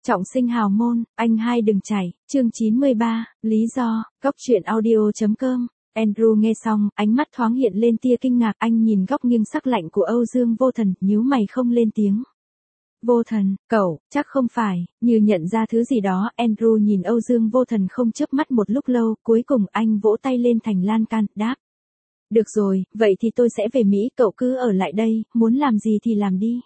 Trọng sinh hào môn, anh hai đừng chảy, chương 93, lý do, góc truyện audio.com. Andrew nghe xong, ánh mắt thoáng hiện lên tia kinh ngạc, anh nhìn góc nghiêng sắc lạnh của Âu Dương Vô Thần, nhíu mày không lên tiếng. Vô Thần, cậu, chắc không phải, như nhận ra thứ gì đó, Andrew nhìn Âu Dương Vô Thần không chớp mắt một lúc lâu, cuối cùng anh vỗ tay lên thành lan can, đáp. Được rồi, vậy thì tôi sẽ về Mỹ, cậu cứ ở lại đây, muốn làm gì thì làm đi.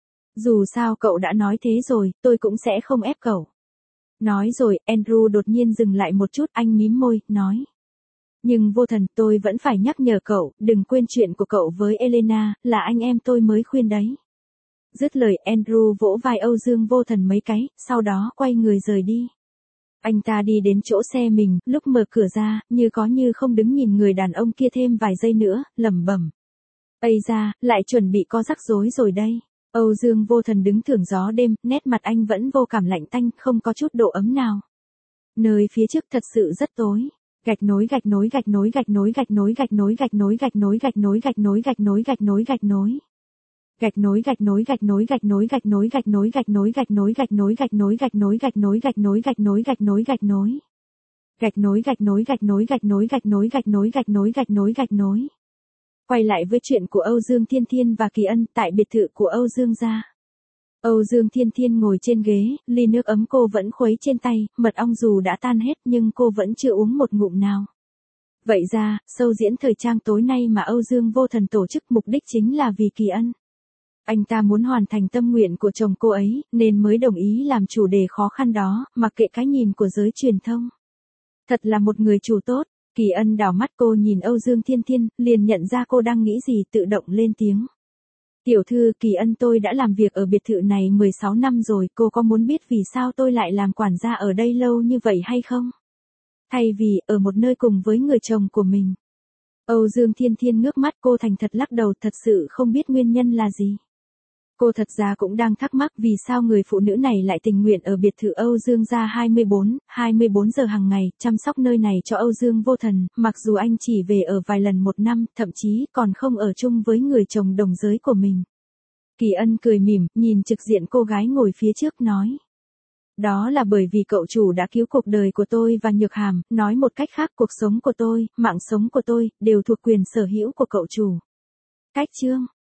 Dù sao cậu đã nói thế rồi, tôi cũng sẽ không ép cậu. Nói rồi, Andrew đột nhiên dừng lại một chút, anh mím môi, nói. Nhưng Vô Thần, tôi vẫn phải nhắc nhở cậu, đừng quên chuyện của cậu với Elena, là anh em tôi mới khuyên đấy. Dứt lời, Andrew vỗ vai Âu Dương Vô Thần mấy cái, sau đó quay người rời đi. Anh ta đi đến chỗ xe mình, lúc mở cửa ra, như có như không đứng nhìn người đàn ông kia thêm vài giây nữa, lẩm bẩm. Ây da, lại chuẩn bị có rắc rối rồi đây. Âu Dương Vô Thần đứng thưởng gió đêm, nét mặt anh vẫn vô cảm lạnh tanh, không có chút độ ấm nào. Nơi phía trước thật sự rất tối. Gạch nối gạch nối gạch nối gạch nối gạch nối gạch nối gạch nối gạch nối gạch nối gạch nối gạch nối gạch nối gạch nối. Gạch nối gạch nối gạch nối gạch nối gạch nối gạch nối gạch nối gạch nối gạch nối gạch nối gạch nối gạch nối gạch nối gạch nối gạch nối gạch nối. Gạch nối gạch nối gạch nối gạch nối gạch nối gạch nối gạch nối gạch nối gạch nối. Quay lại với chuyện của Âu Dương Thiên Thiên và Kỳ Ân tại biệt thự của Âu Dương gia. Âu Dương Thiên Thiên ngồi trên ghế, ly nước ấm cô vẫn khuấy trên tay, mật ong dù đã tan hết nhưng cô vẫn chưa uống một ngụm nào. Vậy ra, show diễn thời trang tối nay mà Âu Dương Vô Thần tổ chức mục đích chính là vì Kỳ Ân. Anh ta muốn hoàn thành tâm nguyện của chồng cô ấy, nên mới đồng ý làm chủ đề khó khăn đó, mặc kệ cái nhìn của giới truyền thông. Thật là một người chủ tốt. Kỳ Ân đảo mắt cô nhìn Âu Dương Thiên Thiên, liền nhận ra cô đang nghĩ gì, tự động lên tiếng. Tiểu thư Kỳ Ân, tôi đã làm việc ở biệt thự này 16 năm rồi, cô có muốn biết vì sao tôi lại làm quản gia ở đây lâu như vậy hay không? Thay vì ở một nơi cùng với người chồng của mình. Âu Dương Thiên Thiên ngước mắt, cô thành thật lắc đầu, thật sự không biết nguyên nhân là gì. Cô thật ra cũng đang thắc mắc vì sao người phụ nữ này lại tình nguyện ở biệt thự Âu Dương gia 24 giờ hàng ngày, chăm sóc nơi này cho Âu Dương Vô Thần, mặc dù anh chỉ về ở vài lần một năm, thậm chí còn không ở chung với người chồng đồng giới của mình. Kỳ Ân cười mỉm, nhìn trực diện cô gái ngồi phía trước nói. Đó là bởi vì cậu chủ đã cứu cuộc đời của tôi và Nhược Hàm, nói một cách khác cuộc sống của tôi, mạng sống của tôi, đều thuộc quyền sở hữu của cậu chủ. Cách chương.